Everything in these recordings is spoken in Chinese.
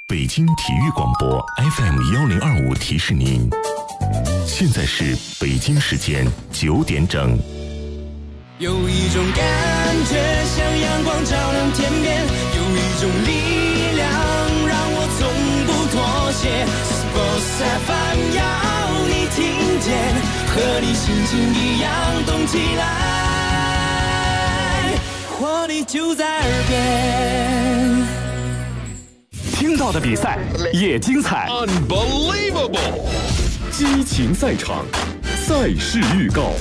北京体育广播 FM1025提示您，现在是北京时间9点整。 有一种感觉像阳光照亮天边，有一种力量让我从不妥协。Sports FM 要你听见，和你心情一样动起来，活力就在耳边。 听到的比赛也精彩 ，Unbelievable！ 激情赛场，赛事预告。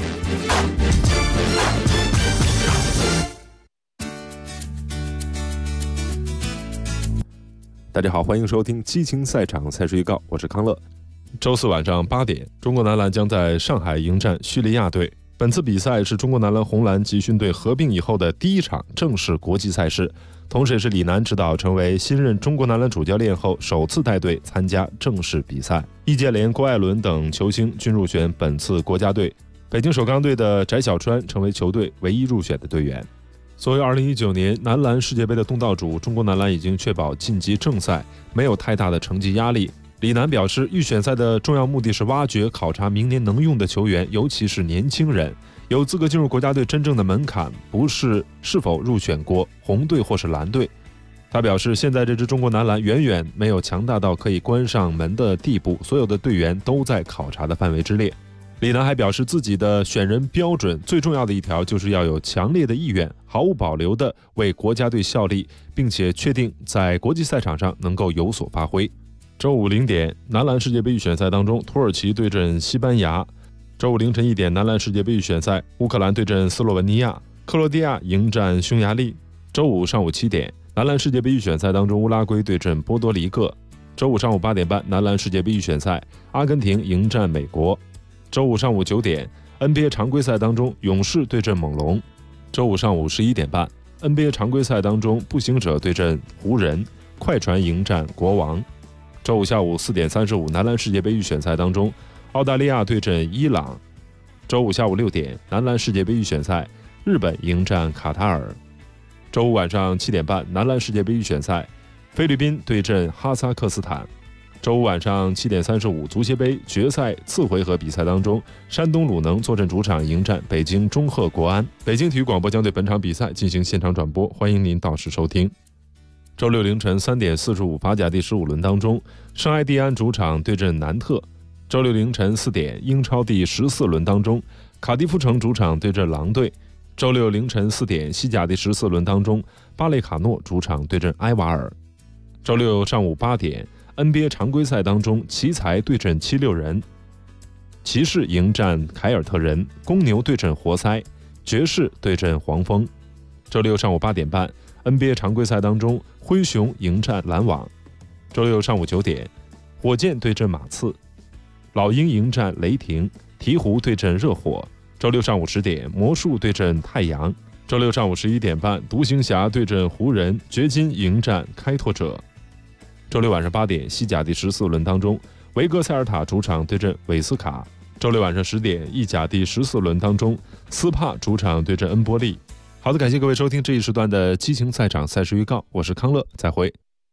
大家好，欢迎收听激情赛场赛事预告，我是康乐。周四晚上8点，中国男篮将在上海迎战叙利亚队。本次比赛是中国男篮红蓝集训队合并以后的第一场正式国际赛事，同时也是李楠指导成为新任中国男篮主教练后首次带队参加正式比赛。易建联、郭艾伦等球星均入选本次国家队，北京首钢队的翟小川成为球队唯一入选的队员。作为2019年男篮世界杯的东道主，中国男篮已经确保晋级正赛，没有太大的成绩压力。李楠表示，预选赛的重要目的是挖掘考察明年能用的球员，尤其是年轻人。有资格进入国家队真正的门槛不是是否入选过红队或是蓝队。他表示，现在这支中国男篮远远没有强大到可以关上门的地步，所有的队员都在考察的范围之列。李楠还表示，自己的选人标准最重要的一条就是要有强烈的意愿，毫无保留地为国家队效力，并且确定在国际赛场上能够有所发挥。周五0点，男篮世界杯预选赛当中，土耳其对阵西班牙。周五凌晨1点，男篮世界杯预选赛，乌克兰对阵斯洛文尼亚，克罗地亚迎战匈牙利。周五上午7点，男篮世界杯预选赛当中，乌拉圭对阵波多黎各。周五上午8点半，男篮世界杯预选赛，阿根廷迎战美国。周五上午9点 NBA 常规赛当中，勇士对阵猛龙。周五上午11点半 NBA 常规赛当中，步行者对阵湖人，快船迎战国王。周五下午4点35，男篮世界杯预选赛当中，澳大利亚对阵伊朗。周五下午6点，男篮世界杯预选赛，日本迎战卡塔尔。周五晚上7点半，男篮世界杯预选赛，菲律宾对阵哈萨克斯坦。周五晚上7点35，足协杯决赛次回合比赛当中，山东鲁能坐镇主场迎战北京中赫国安。北京体育广播将对本场比赛进行现场转播，欢迎您到时收听。周六凌晨3点45，法甲第15轮当中，圣埃蒂安主场对阵南特。周六凌晨4点，英超第14轮当中，卡迪夫城主场对阵狼队。周六凌晨4点，西甲第14轮当中，巴雷卡诺主场对阵埃瓦尔。周六上午8点，NBA 常规赛当中，奇才对阵76人，骑士迎战凯尔特人，公牛对阵活塞，爵士对阵黄蜂。周六上午8点半，NBA 常规赛当中，灰熊迎战篮网。周六上午9点，火箭对阵马刺，老鹰迎战雷霆，鹈鹕对阵热火。周六上午10点，魔术对阵太阳。周六上午11点半，独行侠对阵湖人，掘金迎战开拓者。周六晚上8点，西甲第14轮当中，维格塞尔塔主场对阵韦斯卡。周六晚上10点，意甲第14轮当中，斯帕主场对阵恩波利。好的，感谢各位收听这一时段的激情赛场赛事预告，我是康乐，再会。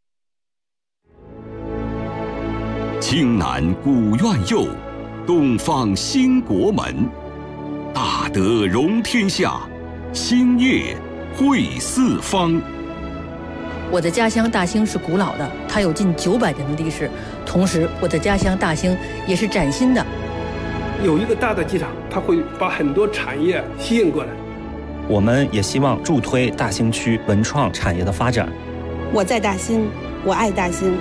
青南古院右，东方兴国门，大德容天下，兴业汇四方。 我的家乡大兴是古老的，它有近900年的历史。同时，我的家乡大兴也是崭新的。 有一个大的机场，它会把很多产业吸引过来。 我们也希望助推大兴区文创产业的发展。 我在大兴，我爱大兴。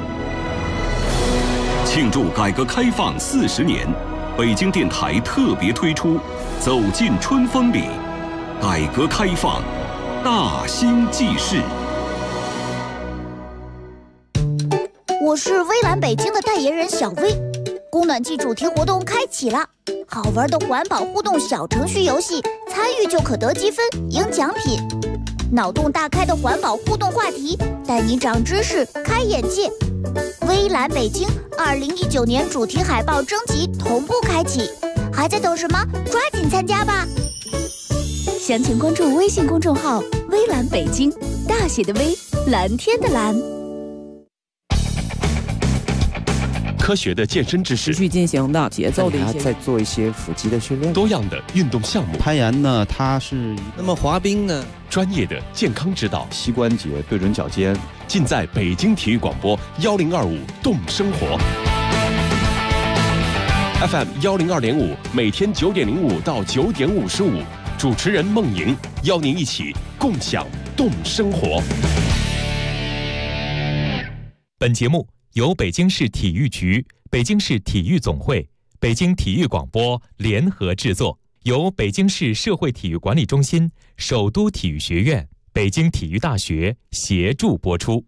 庆祝改革开放40年，北京电台特别推出《走进春风里》，改革开放大兴记事。 我是微蓝北京的代言人小薇，供暖季主题活动开启了，好玩的环保互动小程序游戏，参与就可得积分赢奖品。脑洞大开的环保互动话题，带你长知识开眼界。微蓝北京2019年主题海报征集同步开启，还在等什么？抓紧参加吧！ 详情关注微信公众号微蓝北京，大写的微，蓝天的蓝。 科学的健身知识， 持续进行的节奏的一些， 再做一些腹肌的训练， 多样的运动项目。 攀岩呢，它是那么滑冰呢， 专业的健康指导， 膝关节对准脚尖， 尽在北京体育广播1025动生活。FM 102.5，每天9点05到9点55，主持人孟莹邀您一起共享动生活。 本节目由北京市体育局、北京市体育总会、北京体育广播联合制作，由北京市社会体育管理中心、首都体育学院、北京体育大学协助播出。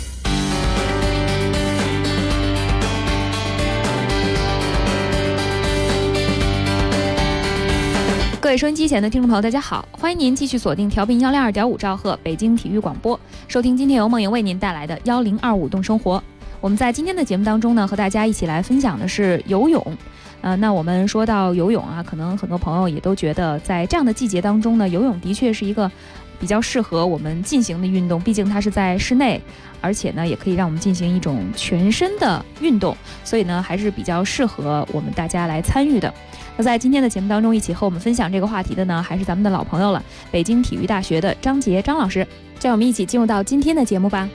各位收音机前的听众朋友，大家好，欢迎您继续锁定调频102.5兆赫北京体育广播，收听今天由梦莹为您带来的1025动生活。我们在今天的节目当中呢，和大家一起来分享的是游泳。那我们说到游泳啊，可能很多朋友也都觉得，在这样的季节当中呢，游泳的确是一个比较适合我们进行的运动，毕竟它是在室内，而且呢，也可以让我们进行一种全身的运动，所以呢，还是比较适合我们大家来参与的。那在今天的节目当中，一起和我们分享这个话题的呢，还是咱们的老朋友了，北京体育大学的张杰张老师。让我们一起进入到今天的节目吧。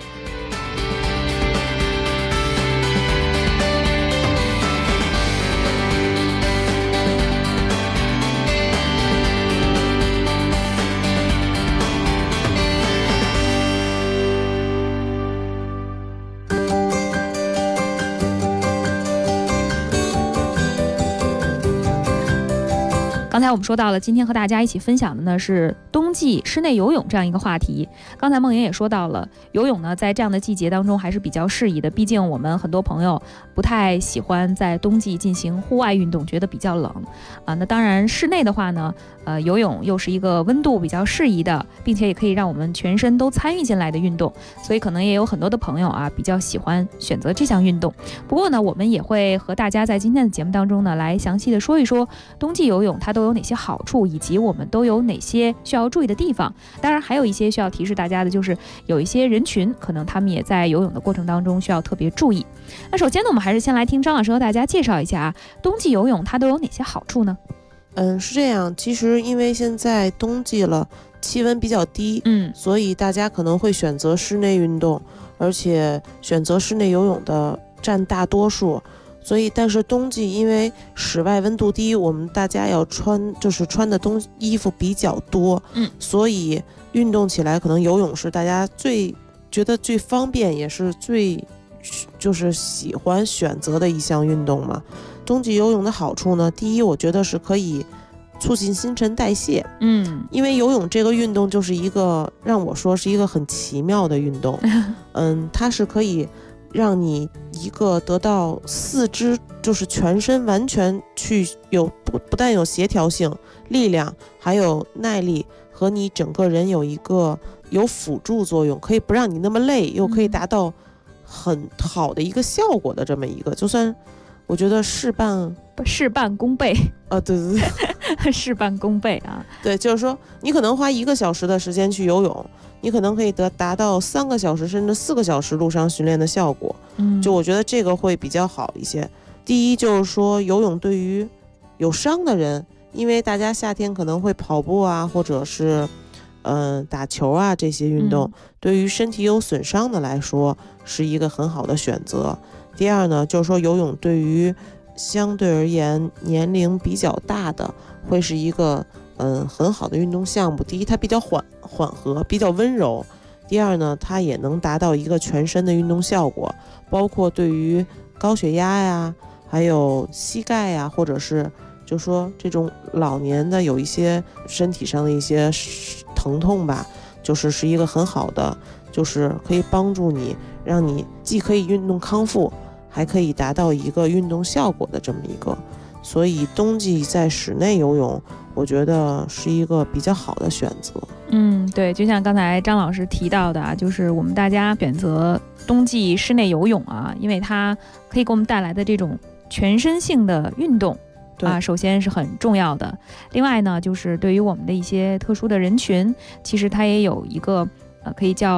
刚才我们说到了，今天和大家一起分享的呢是冬季室内游泳这样一个话题。刚才梦莹也说到了，游泳呢在这样的季节当中还是比较适宜的，毕竟我们很多朋友不太喜欢在冬季进行户外运动，觉得比较冷啊。那当然室内的话呢，游泳又是一个温度比较适宜的，并且也可以让我们全身都参与进来的运动，所以可能也有很多的朋友啊比较喜欢选择这项运动。不过呢，我们也会和大家在今天的节目当中呢来详细的说一说冬季游泳它都有哪些好处，以及我们都有哪些需要注意的地方。当然还有一些需要提示大家的，就是有一些人群可能他们也在游泳的过程当中需要特别注意。那首先呢，我们还是先来听张老师和大家介绍一下冬季游泳它都有哪些好处呢？ 是这样，其实因为现在冬季了，气温比较低，所以大家可能会选择室内运动，而且选择室内游泳的占大多数。所以但是冬季因为室外温度低，我们大家要穿的衣服比较多，所以运动起来可能游泳是大家觉得最方便，也是最喜欢选择的一项运动嘛。冬季游泳的好处呢，第一，我觉得是可以促进新陈代谢，因为游泳这个运动就是一个让我说是一个很奇妙的运动，它是可以让你一个得到四肢全身完全去不但有协调性、力量，还有耐力，和你整个人有辅助作用，可以不让你那么累，又可以达到很好的一个效果的这么一个，就算我觉得事半功倍对事半功倍啊， 对，就是说你可能花1个小时的时间去游泳，你可能可以达到3个小时甚至4个小时陆上训练的效果，就我觉得这个会比较好一些。第一就是说，游泳对于有伤的人，因为大家夏天可能会跑步啊，或者是打球啊，这些运动对于身体有损伤的来说是一个很好的选择。第二呢，就是说游泳对于相对而言年龄比较大的会是一个很好的运动项目。第一，它比较缓和，比较温柔；第二呢，它也能达到一个全身的运动效果，包括对于高血压呀，还有膝盖呀，或者是就说这种老年的有一些身体上的一些疼痛吧，是一个很好的，就是可以帮助你，让你既可以运动康复，还可以达到一个运动效果的这么一个。所以冬季在室内游泳，我觉得是一个比较好的选择。 对，就像刚才张老师提到的啊，就是我们大家选择冬季室内游泳啊，因为它可以给我们带来的这种全身性的运动啊，首先是很重要的。另外呢，就是对于我们的一些特殊的人群，其实它也有一个可以叫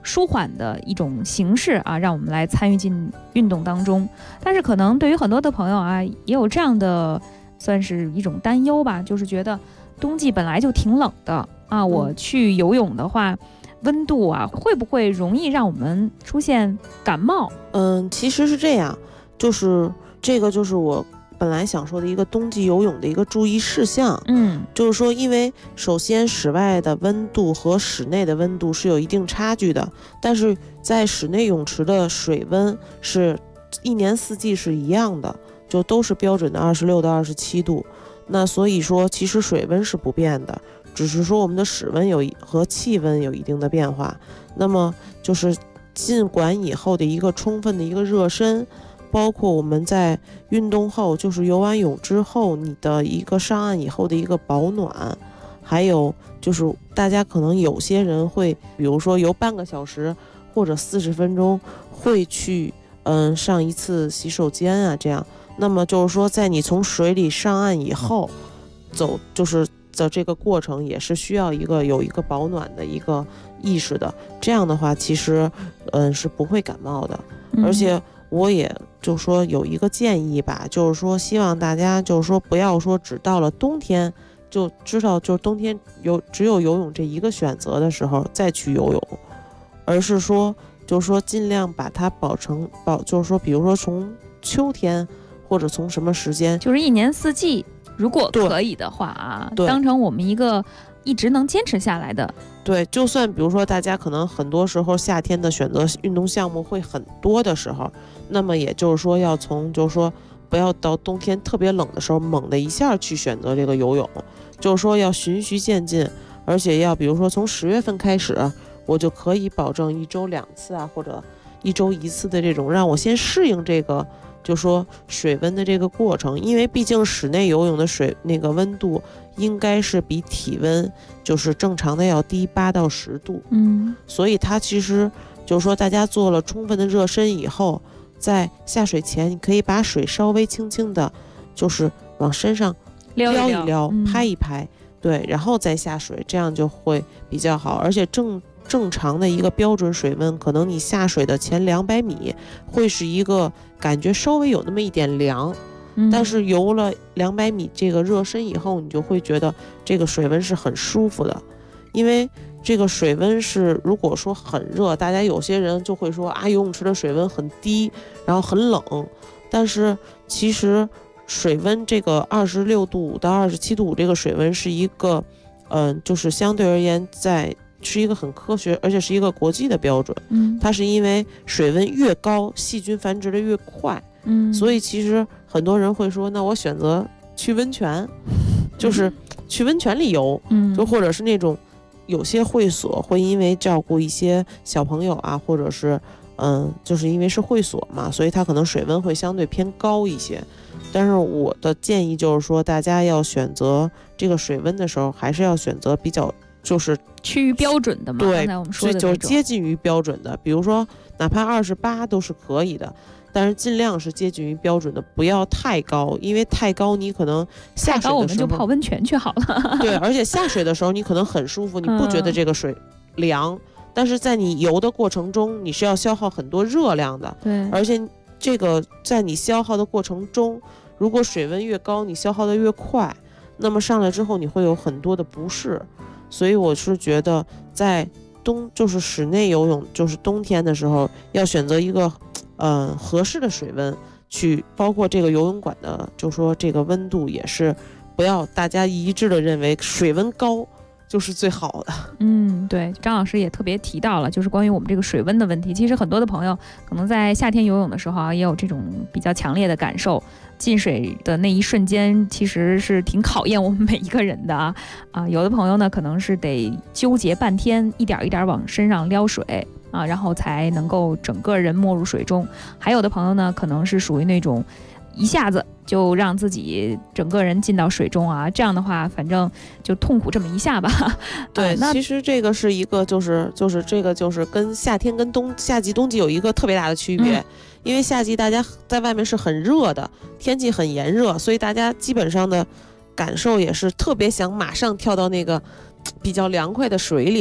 舒缓的一种形式啊，让我们来参与进运动当中。但是可能对于很多的朋友啊，也有这样的算是一种担忧吧，就是觉得冬季本来就挺冷的啊，我去游泳的话，温度啊会不会容易让我们出现感冒？ 其实是这样，就是这个就是我本来想说的一个冬季游泳的一个注意事项。就是说，因为首先室外的温度和室内的温度是有一定差距的，但是在室内泳池的水温是一年四季是一样的，就都是标准的26到27度。那所以说，其实水温是不变的，只是说我们的室温和气温有一定的变化。那么就是进馆以后的一个充分的一个热身，包括我们在运动后，就是游完泳之后，你的一个上岸以后的一个保暖，还有就是大家可能有些人会，比如说游半个小时或者40分钟，会去上一次洗手间啊，这样。那么就是说，在你从水里上岸以后，就是的这个过程也是需要有一个保暖的一个意识的。这样的话，其实是不会感冒的，而且。我也就说有一个建议吧，就是说希望大家就是说不要说只到了冬天就知道就是冬天只有游泳这一个选择的时候再去游泳，而是说就是说尽量把它就是说比如说从秋天或者从什么时间， 就是一年四季，如果可以的话啊，当成我们一个一直能坚持下来的。 对，就算比如说大家可能很多时候夏天的选择运动项目会很多的时候，那么也就是说要从就是说不要到冬天特别冷的时候猛的一下去选择这个游泳，就是说要循序渐进，而且要比如说从10月份开始，我就可以保证1周2次啊，或者1周1次的这种，让我先适应这个就说水温的这个过程，因为毕竟室内游泳的水那个温度应该是比体温就是正常的要低8到10度，所以它其实就是说大家做了充分的热身以后，在下水前你可以把水稍微轻轻的就是往身上撩一撩，拍一拍，对，然后再下水，这样就会比较好。而且正常的一个标准水温，可能你下水的前200米会是一个感觉稍微有那么一点凉，但是游了200米这个热身以后，你就会觉得这个水温是很舒服的。因为这个水温是如果说很热，大家有些人就会说啊，游泳池的水温很低，然后很冷，但是其实水温这个26度5到27度5这个水温是一个就是相对而言是一个很科学，而且是一个国际的标准。它是因为水温越高，细菌繁殖的越快。所以其实很多人会说，那我选择去温泉，就是去温泉里游，就或者是那种有些会所会因为照顾一些小朋友啊，或者是就是因为是会所嘛，所以它可能水温会相对偏高一些。但是我的建议就是说，大家要选择这个水温的时候，还是要选择比较就是趋于标准的嘛。 对， 刚才我们说的就是接近于标准的，比如说哪怕28都是可以的，但是尽量是接近于标准的，不要太高，因为太高你可能下水的时候， 我们就泡温泉去好了。 对，而且下水的时候你可能很舒服，你不觉得这个水凉，但是在你游的过程中，你是要消耗很多热量的。 对， 而且这个在你消耗的过程中，如果水温越高，你消耗的越快，那么上来之后你会有很多的不适。所以我是觉得在就是室内游泳，就是冬天的时候要选择一个合适的水温去，包括这个游泳馆的就说这个温度也是不要大家一致的认为水温高就是最好的。 对，张老师也特别提到了，就是关于我们这个水温的问题。其实很多的朋友可能在夏天游泳的时候啊，也有这种比较强烈的感受。进水的那一瞬间，其实是挺考验我们每一个人的啊。有的朋友呢，可能是得纠结半天，一点一点往身上撩水啊，然后才能够整个人没入水中。还有的朋友呢，可能是属于那种一下子就让自己整个人进到水中啊，这样的话反正就痛苦这么一下吧。 对，其实这个是一个就是这个就是跟夏天跟夏季冬季有一个特别大的区别。因为夏季大家在外面是很热的，天气很炎热，所以大家基本上的感受也是特别想马上跳到那个比较凉快的水里。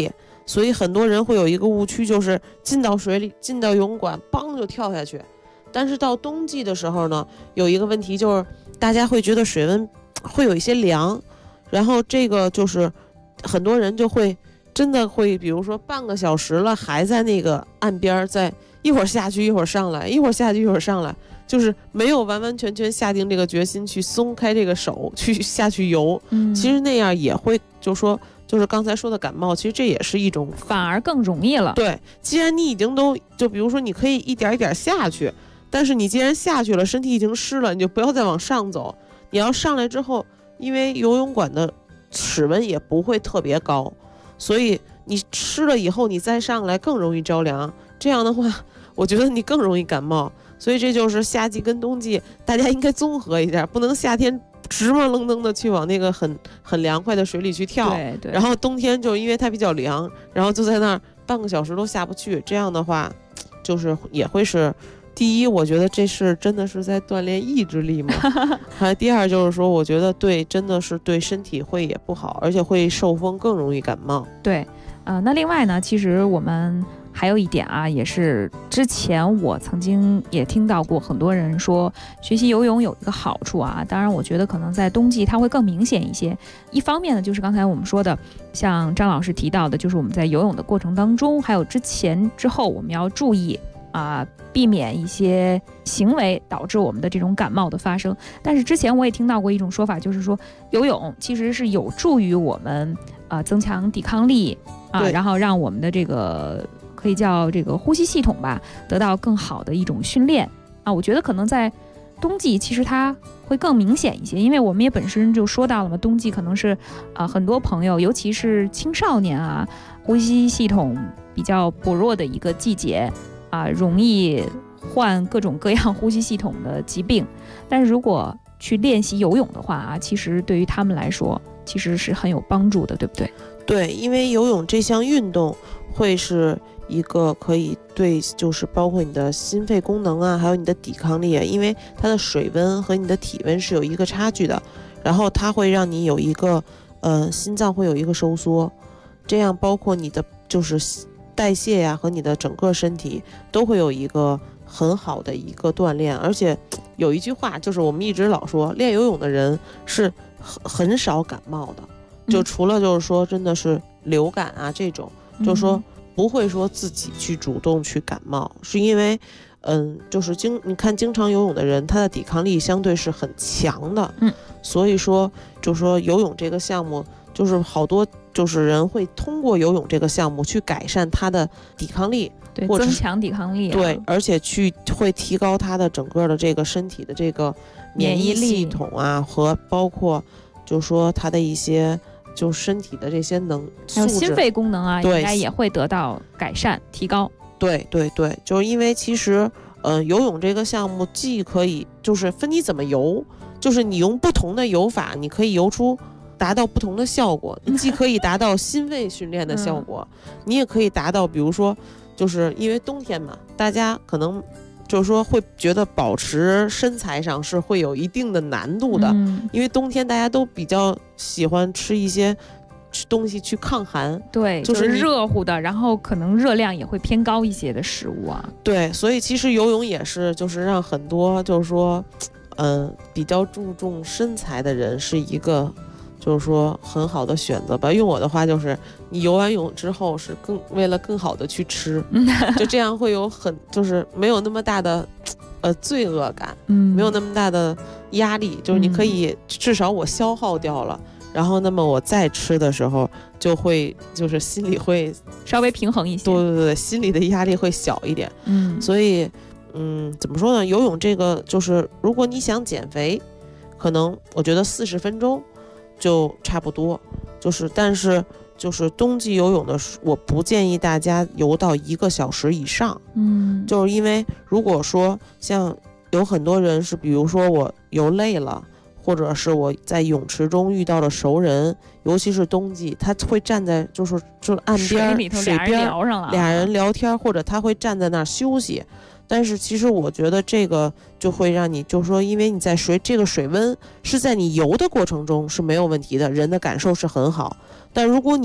所以很多人会有一个误区，就是进到水里，进到游泳馆，梆就跳下去。但是到冬季的时候呢，有一个问题就是大家会觉得水温会有一些凉，然后这个就是很多人就会真的会，比如说半个小时了，还在那个岸边，在一会儿下去一会儿上来，一会儿下去一会儿上来，就是没有完完全全下定这个决心去松开这个手去下去游。其实那样也会就是刚才说的感冒，其实这也是一种， 反而更容易了。 对，既然你已经就比如说你可以一点一点下去，但是你既然下去了，身体已经湿了，你就不要再往上走。你要上来之后，因为游泳馆的室温也不会特别高，所以你湿了以后你再上来更容易着凉，这样的话我觉得你更容易感冒。所以这就是夏季跟冬季大家应该综合一下，不能夏天直冒愣登的去往那个很凉快的水里去跳， 对， 然后冬天就因为它比较凉，然后就在那儿半个小时都下不去，这样的话就是也会是第一，我觉得这是真的是在锻炼意志力嘛。还有第二就是说，我觉得真的是对身体会也不好，而且会受风更容易感冒。 对，那另外呢，其实我们还有一点啊，也是之前我曾经也听到过很多人说，学习游泳有一个好处啊，当然我觉得可能在冬季它会更明显一些。一方面呢，就是刚才我们说的，像张老师提到的，就是我们在游泳的过程当中，还有之前之后，我们要注意避免一些行为导致我们的这种感冒的发生。但是之前我也听到过一种说法，就是说游泳其实是有助于我们增强抵抗力然后让我们的这个可以叫这个呼吸系统吧得到更好的一种训练我觉得可能在冬季其实它会更明显一些，因为我们也本身就说到了嘛，冬季可能是很多朋友尤其是青少年呼吸系统比较薄弱的一个季节容易患各种各样呼吸系统的疾病。但是如果去练习游泳的话其实对于他们来说其实是很有帮助的，对不对？ 对，因为游泳这项运动会是一个可以对，就是包括你的心肺功能还有你的抵抗力因为它的水温和你的体温是有一个差距的，然后它会让你有一个心脏会有一个收缩，这样包括你的就是代谢和你的整个身体都会有一个很好的一个锻炼。而且有一句话就是我们一直老说，练游泳的人是很少感冒的，就除了就是说真的是流感这种，就是说不会说自己去主动去感冒，是因为就是你看经常游泳的人，他的抵抗力相对是很强的，所以说就是说游泳这个项目就是好多就是人会通过游泳这个项目去改善他的抵抗力， 对，增强抵抗力对，而且会提高他的整个的这个身体的这个免疫系统和包括就是说他的一些就身体的这些还有心肺功能对， 应该也会得到改善提高。 对对对，就是因为其实游泳这个项目既可以就是分你怎么游，就是你用不同的游法你可以游出达到不同的效果，你既可以达到心肺训练的效果你也可以达到比如说就是因为冬天嘛，大家可能就是说会觉得保持身材上是会有一定的难度的因为冬天大家都比较喜欢吃一些东西去抗寒， 对，就是热乎的，然后可能热量也会偏高一些的食物对，所以其实游泳也是就是让很多就是说比较注重身材的人是一个就是说很好的选择吧。用我的话就是你游完泳之后是为了更好的去吃就这样会有就是没有那么大的罪恶感没有那么大的压力，就是你可以至少我消耗掉了然后那么我再吃的时候就会就是心里会稍微平衡一些， 对对对，心里的压力会小一点所以怎么说呢，游泳这个就是如果你想减肥可能我觉得40分钟就差不多，就是但是就是冬季游泳的我不建议大家游到1个小时以上就是因为如果说像有很多人是比如说我游累了，或者是我在泳池中遇到了熟人，尤其是冬季他会站在就是岸边水边俩人聊天，或者他会站在那儿休息，但是其实我觉得这个就会让你就是说因为你在这个水温是在你游的过程中是没有问题的，人的感受是很好，但如果你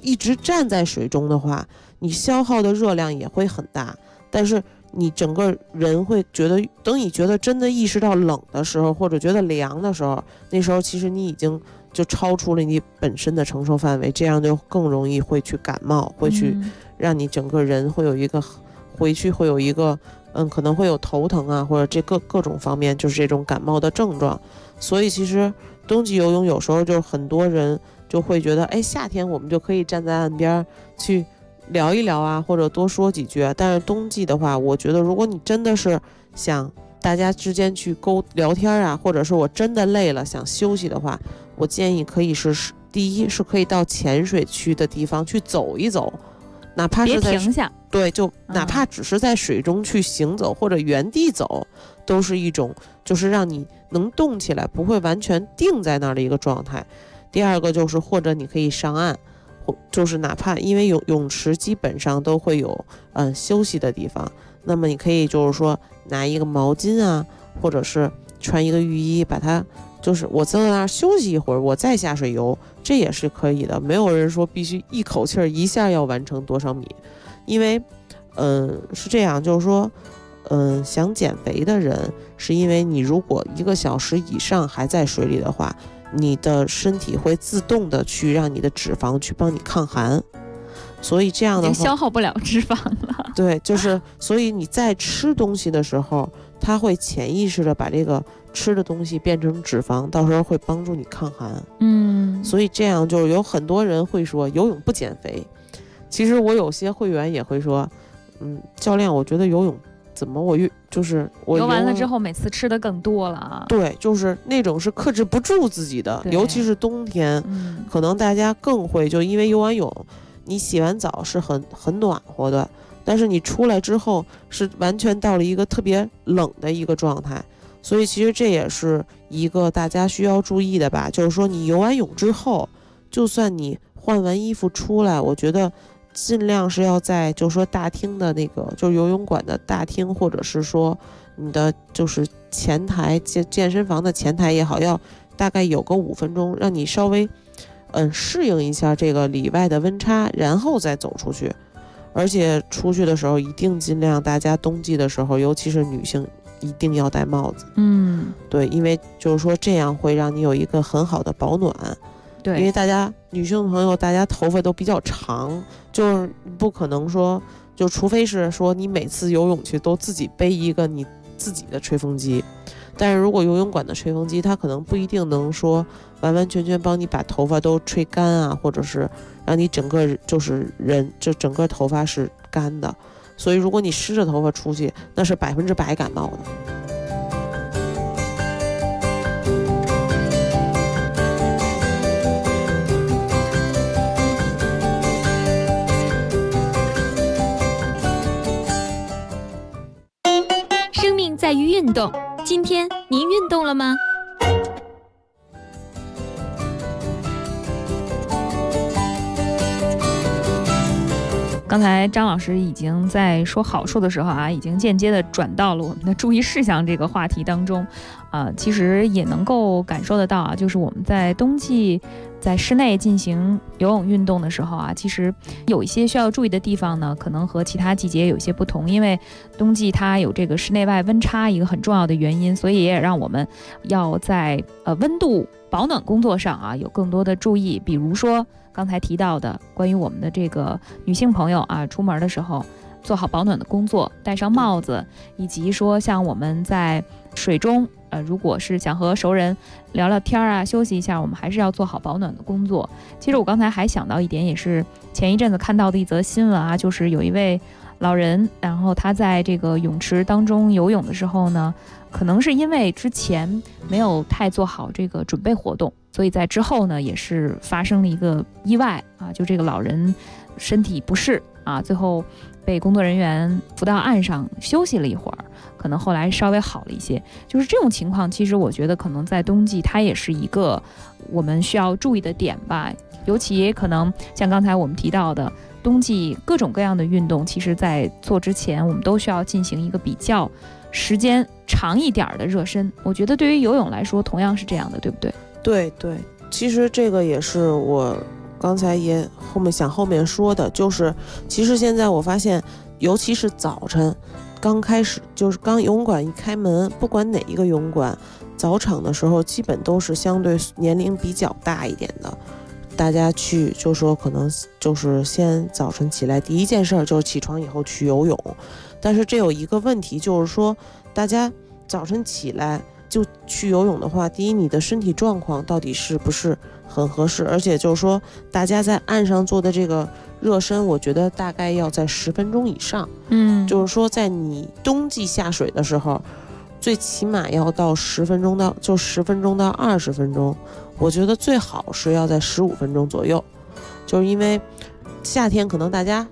一直站在水中的话，你消耗的热量也会很大，但是你整个人会觉得，等你觉得真的意识到冷的时候，或者觉得凉的时候，那时候其实你已经就超出了你本身的承受范围，这样就更容易会去感冒，会去让你整个人会有一个回去会有一个可能会有头疼啊，或者这各种方面就是这种感冒的症状。所以其实冬季游泳有时候就很多人就会觉得，哎，夏天我们就可以站在岸边去聊一聊啊，或者多说几句。但是冬季的话，我觉得如果你真的是想大家之间去聊天啊，或者是我真的累了想休息的话，我建议可以第一是可以到浅水区的地方去走一走，哪怕是别停下， 对，就哪怕只是在水中去行走或者原地走，都是一种就是让你能动起来，不会完全定在那儿的一个状态。第二个就是或者你可以上岸，就是哪怕因为泳池基本上都会有休息的地方，那么你可以就是说拿一个毛巾啊，或者是穿一个浴衣，把它就是我在那儿休息一会儿，我再下水游，这也是可以的。没有人说必须一口气儿一下要完成多少米，因为是这样，就是说想减肥的人，是因为你如果1个小时以上还在水里的话，你的身体会自动的去让你的脂肪去帮你抗寒，所以这样的话消耗不了脂肪了。 对，就是所以你在吃东西的时候，它会潜意识的把这个吃的东西变成脂肪，到时候会帮助你抗寒。所以这样就是有很多人会说游泳不减肥，其实我有些会员也会说，教练，我觉得游泳怎么我游完了之后每次吃的更多了啊。 对，就是那种是克制不住自己的，尤其是冬天，可能大家更会就因为游完泳，你洗完澡是很暖和的，但是你出来之后是完全到了一个特别冷的一个状态，所以其实这也是一个大家需要注意的吧，就是说你游完泳之后，就算你换完衣服出来，我觉得尽量是要在就是说大厅的那个就是游泳馆的大厅，或者是说你的就是前台健身房的前台也好，要大概有个5分钟，让你稍微适应一下这个里外的温差，然后再走出去。而且出去的时候一定尽量大家冬季的时候，尤其是女性一定要戴帽子。对，因为就是说这样会让你有一个很好的保暖。对，因为大家女性朋友大家头发都比较长，就是不可能说就除非是说你每次游泳去都自己背一个你自己的吹风机，但是如果游泳馆的吹风机它可能不一定能说完完全全帮你把头发都吹干啊，或者是让你整个就是整个头发是干的，所以如果你湿着头发出去，那是100%感冒的。 生命在于运动，今天您运动了吗？ 刚才张老师已经在说好处的时候啊，已经间接的转到了我们的注意事项这个话题当中，其实也能够感受得到啊，就是我们在冬季在室内进行游泳运动的时候啊，其实有一些需要注意的地方呢，可能和其他季节有些不同，因为冬季它有这个室内外温差一个很重要的原因，所以也让我们要在温度保暖工作上啊有更多的注意，比如说刚才提到的关于我们的这个女性朋友啊，出门的时候做好保暖的工作，戴上帽子，以及说像我们在水中如果是想和熟人聊聊天啊，休息一下，我们还是要做好保暖的工作。其实我刚才还想到一点，也是前一阵子看到的一则新闻啊，就是有一位老人，然后他在这个泳池当中游泳的时候呢，可能是因为之前没有太做好这个准备活动，所以在之后呢也是发生了一个意外啊，就这个老人身体不适啊，最后被工作人员扶到岸上休息了一会儿，可能后来稍微好了一些。就是这种情况，其实我觉得可能在冬季它也是一个我们需要注意的点吧，尤其可能像刚才我们提到的冬季各种各样的运动，其实在做之前我们都需要进行一个比较时间长一点的热身，我觉得对于游泳来说同样是这样的，对不对？ 对对，其实这个也是我刚才也后面说的，就是其实现在我发现，尤其是早晨刚开始，就是刚游泳馆一开门，不管哪一个游泳馆，早场的时候基本都是相对年龄比较大一点的，大家去就说可能就是先早晨起来第一件事就是起床以后去游泳，但是这有一个问题，就是说大家早晨起来就去游泳的话，第一你的身体状况到底是不是很合适，而且就是说大家在岸上做的这个热身，我觉得大概要在10分钟以上，就是说在你冬季下水的时候，最起码要到10分钟到20分钟，我觉得最好是要在15分钟左右，就是因为夏天可能大家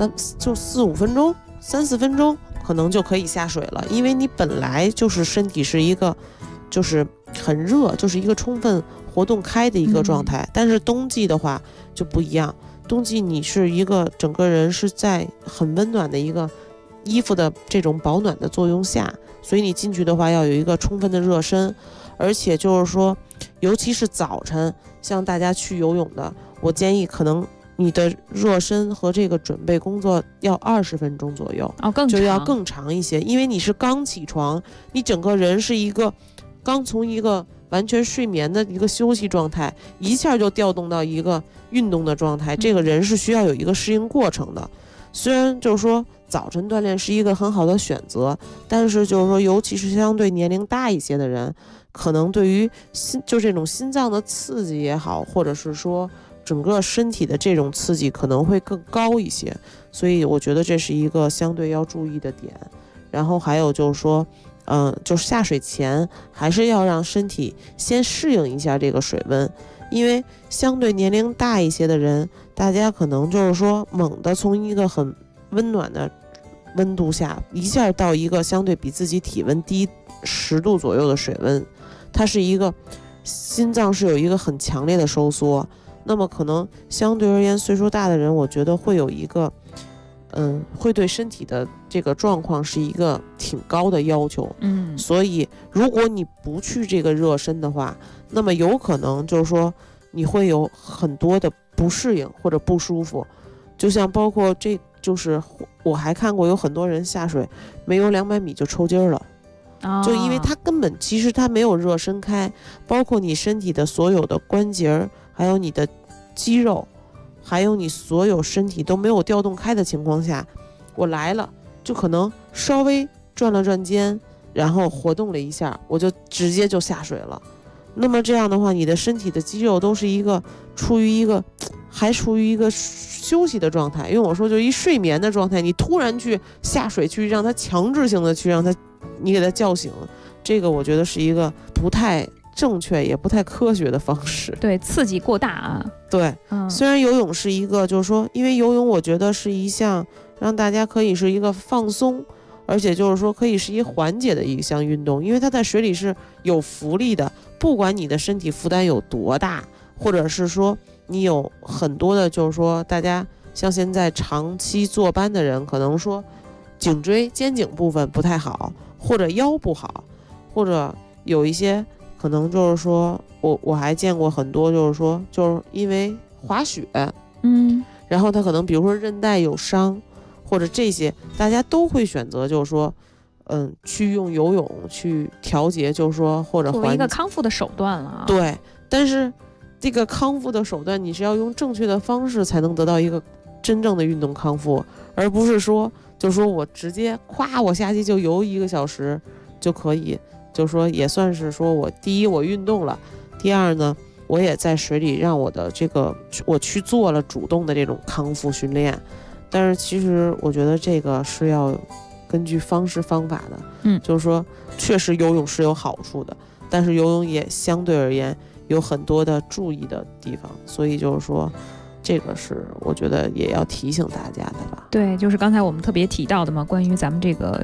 4、5分钟、3、4分钟可能就可以下水了，因为你本来就是身体是一个就是很热，就是一个充分活动开的一个状态，但是冬季的话就不一样，冬季你是一个整个人是在很温暖的一个衣服的这种保暖的作用下，所以你进去的话要有一个充分的热身，而且就是说尤其是早晨像大家去游泳的，我建议可能你的热身和这个准备工作要20分钟左右，就要更长一些，因为你是刚起床，你整个人是一个刚从一个完全睡眠的一个休息状态，一下就调动到一个运动的状态，这个人是需要有一个适应过程的。虽然就是说早晨锻炼是一个很好的选择，但是就是说尤其是相对年龄大一些的人，可能对于就这种心脏的刺激也好，或者是说整个身体的这种刺激可能会更高一些，所以我觉得这是一个相对要注意的点。然后还有就是说就是下水前还是要让身体先适应一下这个水温，因为相对年龄大一些的人，大家可能就是说猛地从一个很温暖的温度下一下到一个相对比自己体温低10度左右的水温，它是一个心脏是有一个很强烈的收缩，那么可能相对而言岁数大的人，我觉得会有一个会对身体的这个状况是一个挺高的要求，所以如果你不去这个热身的话，那么有可能就是说你会有很多的不适应或者不舒服，就像包括这就是我还看过有很多人下水没游200米就抽筋了，就因为他根本其实他没有热身开，包括你身体的所有的关节还有你的肌肉还有你所有身体都没有调动开的情况下，我来了就可能稍微转了转肩，然后活动了一下，我就直接就下水了。那么这样的话，你的身体的肌肉都是还处于一个休息的状态，因为我说就一睡眠的状态，你突然去下水去让它强制性的去让它你给它叫醒，这个我觉得是一个不太正确也不太科学的方式， 对，刺激过大啊。 对，虽然游泳是一个就是说，因为游泳我觉得是一项让大家可以是一个放松，而且就是说可以是一缓解的一项运动，因为它在水里是有浮力的，不管你的身体负担有多大，或者是说你有很多的就是说大家像现在长期坐班的人，可能说颈椎肩颈部分不太好，或者腰不好，或者有一些可能就是说我还见过很多就是说就是因为滑雪然后他可能比如说韧带有伤或者这些，大家都会选择就是说去用游泳去调节，就是说或者作为一个康复的手段了。 对，但是这个康复的手段你是要用正确的方式才能得到一个真正的运动康复，而不是说就是说我直接我下去就游1个小时就可以，就是说也算是说我第一我运动了，第二呢我也在水里让我的这个我去做了主动的这种康复训练，但是其实我觉得这个是要根据方式方法的，就是说确实游泳是有好处的，但是游泳也相对而言有很多的注意的地方，所以就是说这个是我觉得也要提醒大家的吧。 对，就是刚才我们特别提到的嘛，关于咱们这个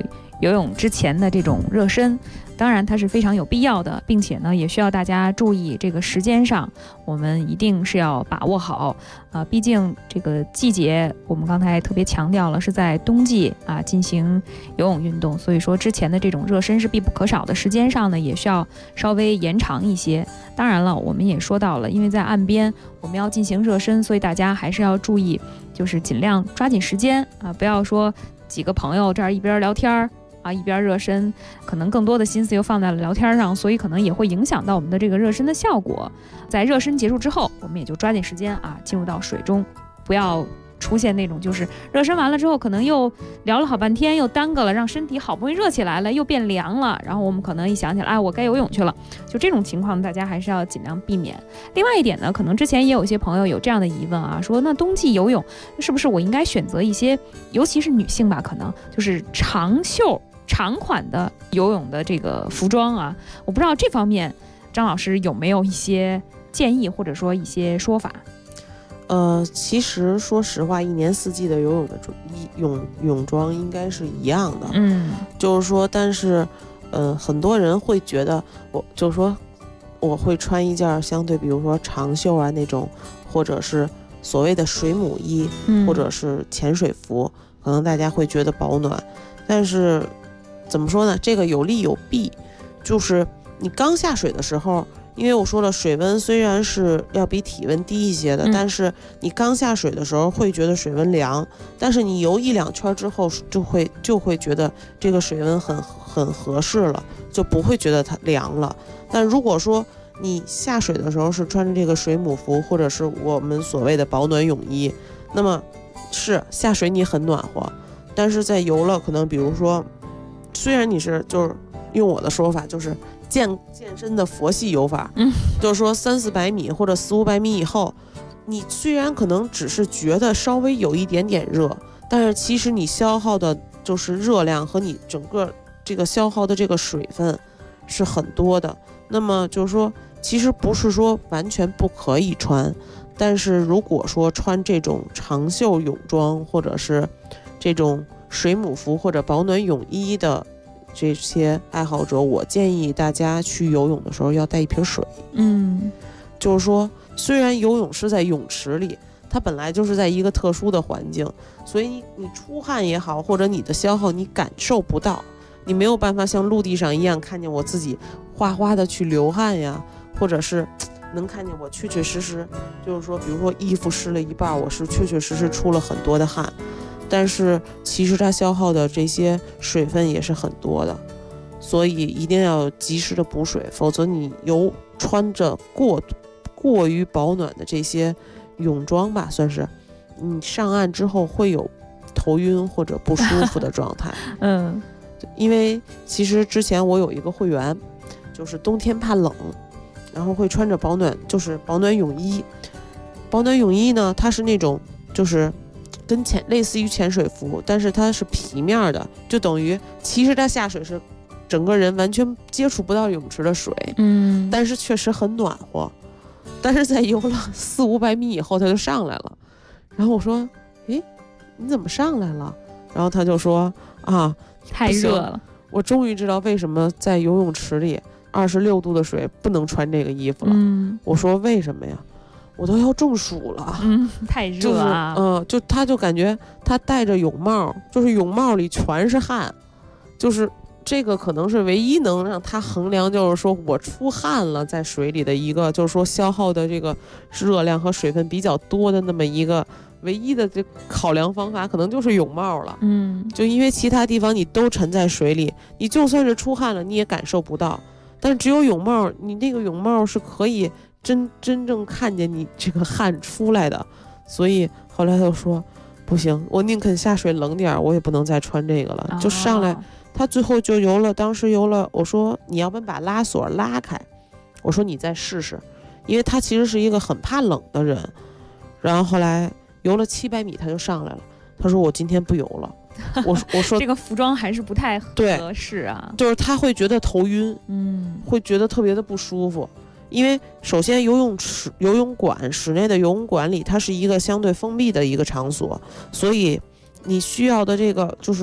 游泳之前的这种热身，当然它是非常有必要的，并且呢也需要大家注意这个时间上，我们一定是要把握好毕竟这个季节我们刚才特别强调了是在冬季进行游泳运动，所以说之前的这种热身是必不可少的，时间上呢也需要稍微延长一些。当然了，我们也说到了，因为在岸边我们要进行热身，所以大家还是要注意，就是尽量抓紧时间不要说几个朋友这儿一边聊天一边热身，可能更多的心思又放在了聊天上，所以可能也会影响到我们的这个热身的效果。在热身结束之后，我们也就抓紧时间进入到水中，不要出现那种就是热身完了之后可能又聊了好半天，又耽搁了，让身体好不容易热起来了又变凉了，然后我们可能一想起来我该游泳去了，就这种情况大家还是要尽量避免。另外一点呢，可能之前也有一些朋友有这样的疑问说那冬季游泳是不是我应该选择一些，尤其是女性吧，可能就是长袖长款的游泳的这个服装我不知道这方面张老师有没有一些建议或者说一些说法。 其实说实话，一年四季的游泳的泳装应该是一样的。就是说，但是很多人会觉得，就是说我会穿一件相对比如说长袖那种，或者是所谓的水母衣，或者是潜水服，可能大家会觉得保暖，但是怎么说呢，这个有利有弊。就是你刚下水的时候，因为我说了，水温虽然是要比体温低一些的，但是你刚下水的时候会觉得水温凉，但是你游一两圈之后就会觉得这个水温很合适了，就不会觉得它凉了。但如果说你下水的时候是穿着这个水母服，或者是我们所谓的保暖泳衣，那么是下水你很暖和，但是在游了可能比如说，虽然你是就是用我的说法就是健身的佛系游法，就是说300-400米或者400-500米以后，你虽然可能只是觉得稍微有一点点热，但是其实你消耗的就是热量和你整个这个消耗的这个水分是很多的。那么就是说，其实不是说完全不可以穿，但是如果说穿这种长袖泳装或者是这种水母服或者保暖泳衣的这些爱好者，我建议大家去游泳的时候要带一瓶水。就是说虽然游泳是在泳池里，它本来就是在一个特殊的环境，所以你出汗也好，或者你的消耗你感受不到，你没有办法像陆地上一样看见我自己哗哗的去流汗呀，或者是能看见我确确实实，就是说比如说衣服湿了一半，我是确确实实出了很多的汗，但是其实它消耗的这些水分也是很多的，所以一定要及时的补水，否则你穿着过于保暖的这些泳装吧，算是你上岸之后会有头晕或者不舒服的状态。因为其实之前我有一个会员，就是冬天怕冷，然后会穿着保暖泳衣。保暖泳衣呢，它是那种就是类似于潜水服，但是它是皮面的，就等于其实它下水是整个人完全接触不到泳池的水，但是确实很暖和。但是在游了400-500米以后，它就上来了。然后我说：“诶，你怎么上来了？”然后他就说：“ 太热了。 我终于知道为什么在游泳池里26度的水不能穿这个衣服了。”我说：“为什么呀？我都要中暑了。” 太热啊！ 就他就感觉他戴着泳帽，就是泳帽里全是汗，就是这个可能是唯一能让他衡量，就是说我出汗了在水里的一个，就是说消耗的这个热量和水分比较多的那么一个唯一的这考量方法，可能就是泳帽了。就因为其他地方你都沉在水里，你就算是出汗了你也感受不到，但只有泳帽，你那个泳帽是可以真正看见你这个汗出来的。所以后来他就说不行，我宁肯下水冷点，我也不能再穿这个了。就上来他最后就游了，当时游了，我说你要不然把拉锁拉开，我说你再试试，因为他其实是一个很怕冷的人。然后后来游了700米他就上来了，他说我今天不游了。我说这个服装还是不太合适啊， 就是他会觉得头晕，会觉得特别的不舒服。因为首先游泳馆室内的游泳馆里它是一个相对封闭的一个场所，所以你需要的这个就是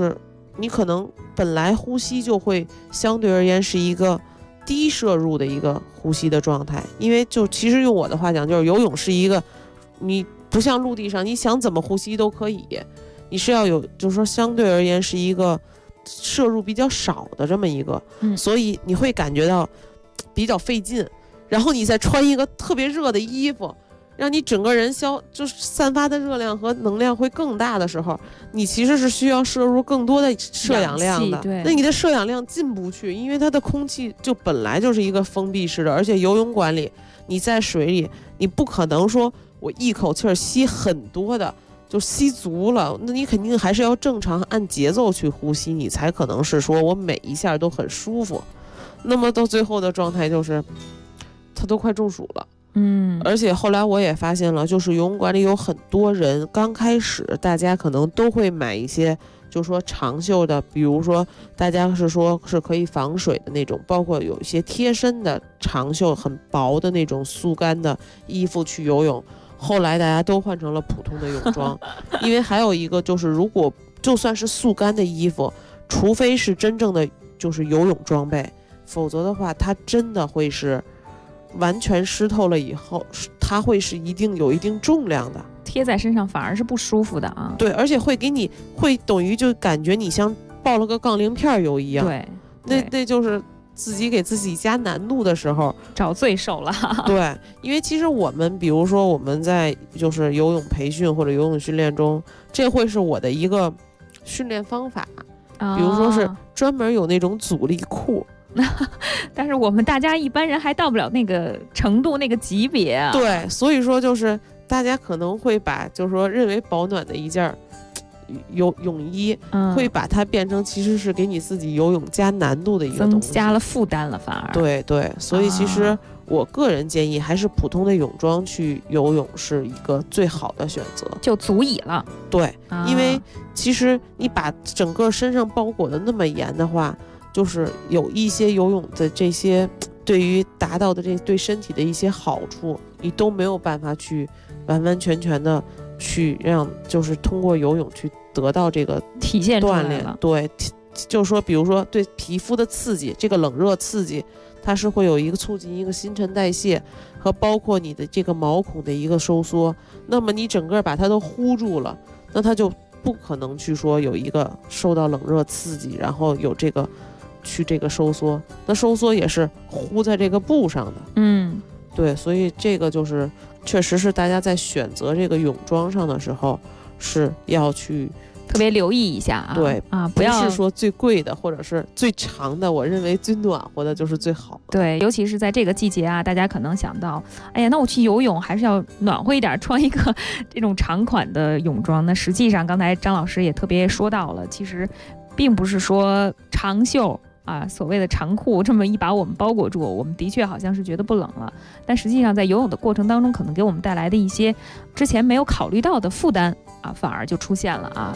你可能本来呼吸就会相对而言是一个低摄入的一个呼吸的状态，因为就其实用我的话讲，就是游泳是一个你不像陆地上你想怎么呼吸都可以，你是要有就是说相对而言是一个摄入比较少的这么一个，所以你会感觉到比较费劲，然后你再穿一个特别热的衣服，让你整个人就是散发的热量和能量会更大的时候，你其实是需要摄入更多的摄氧量的。那你的摄氧量进不去，因为它的空气就本来就是一个封闭式的，而且游泳馆里你在水里，你不可能说我一口气吸很多的。就吸足了，那你肯定还是要正常按节奏去呼吸，你才可能是说我每一下都很舒服。那么到最后的状态就是他都快中暑了。而且后来我也发现了，就是游泳馆里有很多人刚开始大家可能都会买一些就说长袖的，比如说大家是说是可以防水的那种，包括有一些贴身的长袖很薄的那种速干的衣服去游泳，后来大家都换成了普通的泳装。因为还有一个就是，如果就算是速干的衣服，除非是真正的就是游泳装备，否则的话它真的会是完全湿透了以后，它会是有一定重量的， 贴在身上反而是不舒服的啊。 对，而且会等于就感觉你像抱了个杠铃片游一样。 对， 那就是自己给自己加难度的时候找罪受了。 对，因为其实我们比如说我们在就是游泳培训或者游泳训练中，这会是我的一个训练方法，比如说是专门有那种阻力裤。 但是我们大家一般人还到不了那个程度那个级别啊。 对，所以说就是大家可能会把就是说认为保暖的一件泳衣，会把它变成其实是给你自己游泳加难度的一个东西， 增加了负担了反而。 对，所以其实我个人建议还是普通的泳装去游泳是一个最好的选择， 就足以了。 对，因为其实你把整个身上包裹的那么严的话，就是有一些游泳的这些对于达到的这对身体的一些好处，你都没有办法去完完全全的去让就是通过游泳去得到这个体现锻炼。对，就是说比如说对皮肤的刺激，这个冷热刺激它是会有一个促进一个新陈代谢和包括你的这个毛孔的一个收缩，那么你整个把它都糊住了，那它就不可能去说有一个受到冷热刺激然后有这个去这个收缩，那收缩也是糊在这个布上的。对，所以这个就是确实是大家在选择这个泳装上的时候是要去特别留意一下啊。 对啊，不要是说最贵的或者是最长的，我认为最暖和的就是最好的。 对，尤其是在这个季节啊，大家可能想到，哎呀，那我去游泳还是要暖和一点，穿一个这种长款的泳装。那实际上刚才张老师也特别说到了，其实并不是说长袖啊，所谓的长裤这么一把我们包裹住，我们的确好像是觉得不冷了，但实际上在游泳的过程当中，可能给我们带来的一些之前没有考虑到的负担啊，反而就出现了啊。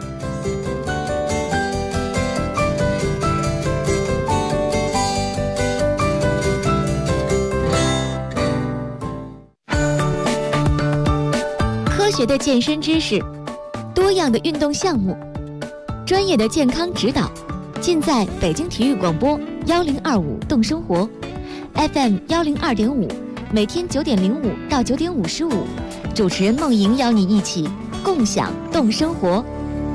科学的健身知识，多样的运动项目，专业的健康指导，尽在北京体育广播1025动生活 FM 102.5，每天9点05到9点55，主持人梦莹邀你一起共享动生活。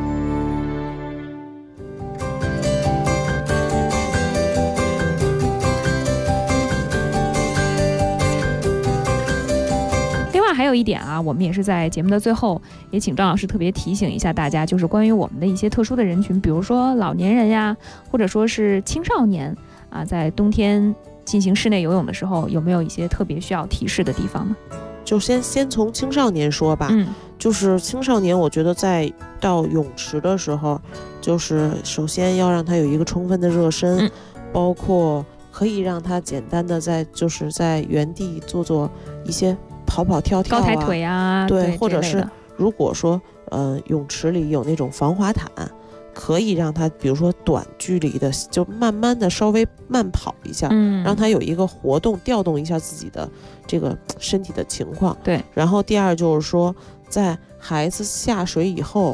还有一点啊，我们也是在节目的最后也请张老师特别提醒一下大家，就是关于我们的一些特殊的人群，比如说老年人呀，或者说是青少年啊，在冬天进行室内游泳的时候，有没有一些特别需要提示的地方呢？ 就先从青少年说吧。就是青少年我觉得在到泳池的时候，就是首先要让他有一个充分的热身，包括可以让他简单的在原地做一些跑跳啊， 高抬腿啊， 对，或者是如果说泳池里有那种防滑毯，可以让他比如说短距离的就慢慢的稍微慢跑一下，让他有一个活动，调动一下自己的这个身体的情况。 对， 然后第二就是说在孩子下水以后，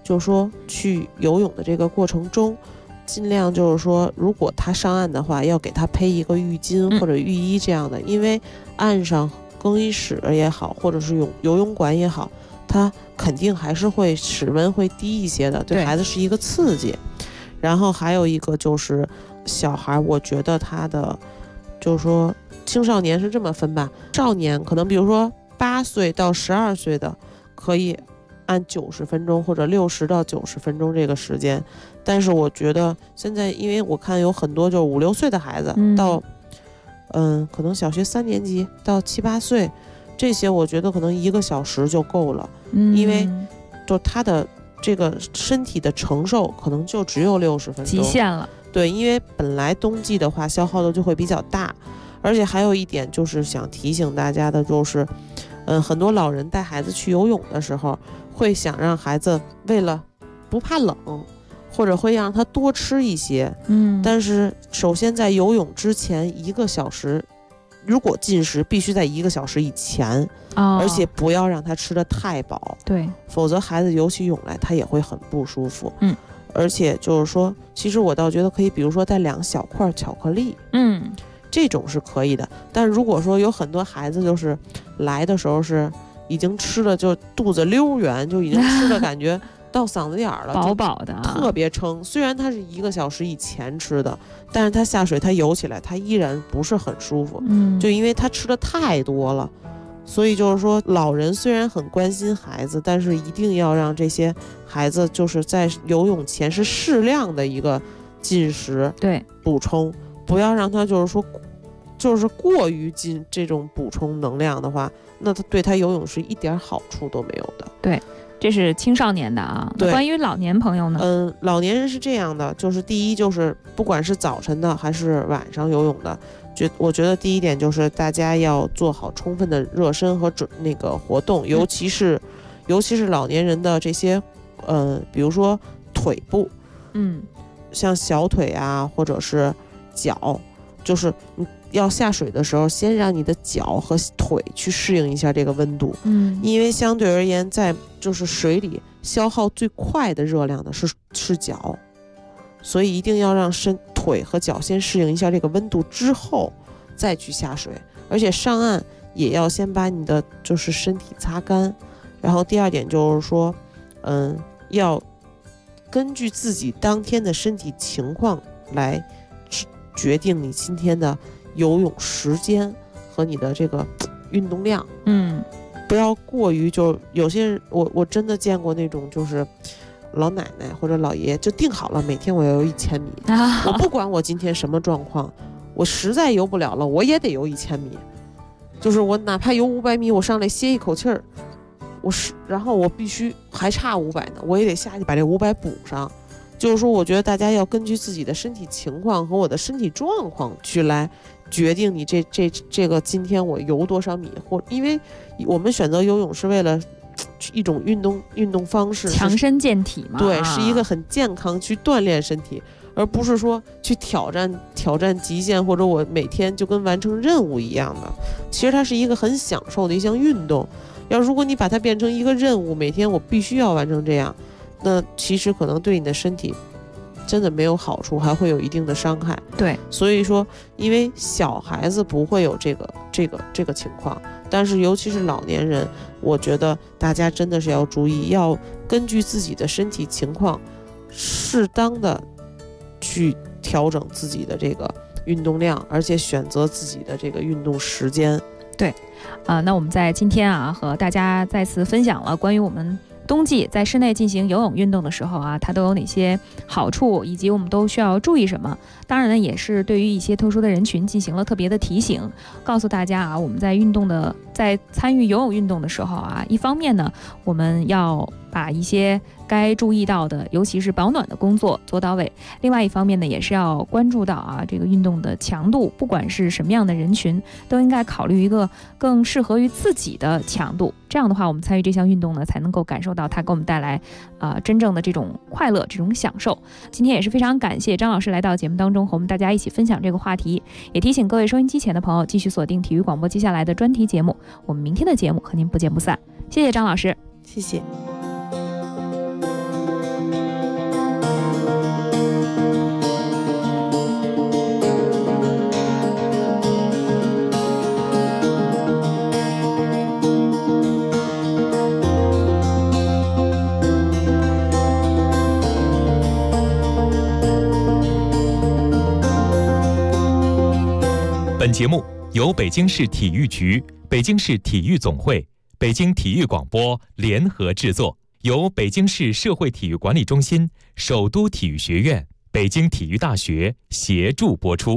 就是说去游泳的这个过程中，尽量就是说，如果他上岸的话，要给他披一个浴巾或者浴衣这样的，因为岸上更衣室也好，或者是游泳馆也好，它肯定还是会室温会低一些的，对孩子是一个刺激。然后还有一个就是小孩，我觉得他的就是说青少年是这么分吧，少年可能比如说8岁到12岁的可以按90分钟或者60到90分钟这个时间，但是我觉得现在因为我看有很多就是5、6岁的孩子到可能小学3年级到7、8岁，这些我觉得可能1个小时就够了，因为就他的这个身体的承受可能就只有60分钟， 极限了。 对，因为本来冬季的话消耗的就会比较大，而且还有一点就是想提醒大家的就是，很多老人带孩子去游泳的时候，会想让孩子为了不怕冷，或者会让他多吃一些，但是首先在游泳之前1个小时，如果进食必须在1个小时以前，而且不要让他吃得太饱， 对， 否则孩子游起泳来他也会很不舒服。而且就是说，其实我倒觉得可以，比如说带2小块巧克力，这种是可以的。但如果说有很多孩子就是来的时候是已经吃了，就肚子溜圆，就已经吃了感觉到嗓子眼了， 饱饱的， 特别撑。虽然他是1个小时以前吃的，但是他下水他游起来他依然不是很舒服，就因为他吃的太多了。所以就是说，老人虽然很关心孩子，但是一定要让这些孩子就是在游泳前是适量的一个进食， 对， 补充，不要让他就是说，就是过于进这种补充能量的话，那他对他游泳是一点好处都没有的。 对，这是青少年的啊。 对， 关于老年朋友呢？ 老年人是这样的，就是第一就是不管是早晨的还是晚上游泳的。我觉得第一点就是大家要做好充分的热身和那个活动，尤其是老年人的这些，比如说腿部，像小腿啊，或者是脚，就是你要下水的时候，先让你的脚和腿去适应一下这个温度，因为相对而言，在就是水里消耗最快的热量的是脚，所以一定要让腿和脚先适应一下这个温度之后再去下水，而且上岸也要先把你的就是身体擦干。然后第二点就是说，要根据自己当天的身体情况来决定你今天的游泳时间和你的这个运动量。不要过于就有些人，我真的见过那种就是老奶奶或者老爷爷就定好了每天我要游1000米，我不管我今天什么状况，我实在游不了了我也得游1000米，就是我哪怕游500米我上来歇一口气儿，然后我必须还差500呢，我也得下去把这500补上。就是说我觉得大家要根据自己的身体情况和我的身体状况去来决定你这个今天我游多少米，因为我们选择游泳是为了一种运动方式， 强身健体嘛， 对，是一个很健康去锻炼身体，而不是说去挑战极限，或者我每天就跟完成任务一样的。其实它是一个很享受的一项运动。如果你把它变成一个任务，每天我必须要完成这样，那其实可能对你的身体真的没有好处，还会有一定的伤害。 对， 所以说，因为小孩子不会有这个情况，但是尤其是老年人，我觉得大家真的是要注意，要根据自己的身体情况，适当的去调整自己的这个运动量，而且选择自己的这个运动时间。 对，那我们在今天和大家再次分享了关于我们冬季在室内进行游泳运动的时候它都有哪些好处，以及我们都需要注意什么。当然呢，也是对于一些特殊的人群进行了特别的提醒，告诉大家我们在参与游泳运动的时候一方面呢，我们要把一些该注意到的，尤其是保暖的工作做到位。另外一方面呢，也是要关注到这个运动的强度，不管是什么样的人群，都应该考虑一个更适合于自己的强度。这样的话，我们参与这项运动呢，才能够感受到它给我们带来真正的这种快乐、这种享受。今天也是非常感谢张老师来到节目当中，和我们大家一起分享这个话题。也提醒各位收音机前的朋友，继续锁定体育广播接下来的专题节目。我们明天的节目和您不见不散。谢谢张老师， 谢谢。 本节目由北京市体育局、北京市体育总会、北京体育广播联合制作，由北京市社会体育管理中心、首都体育学院、北京体育大学协助播出。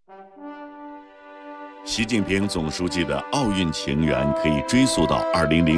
习近平总书记的奥运情缘可以追溯到2000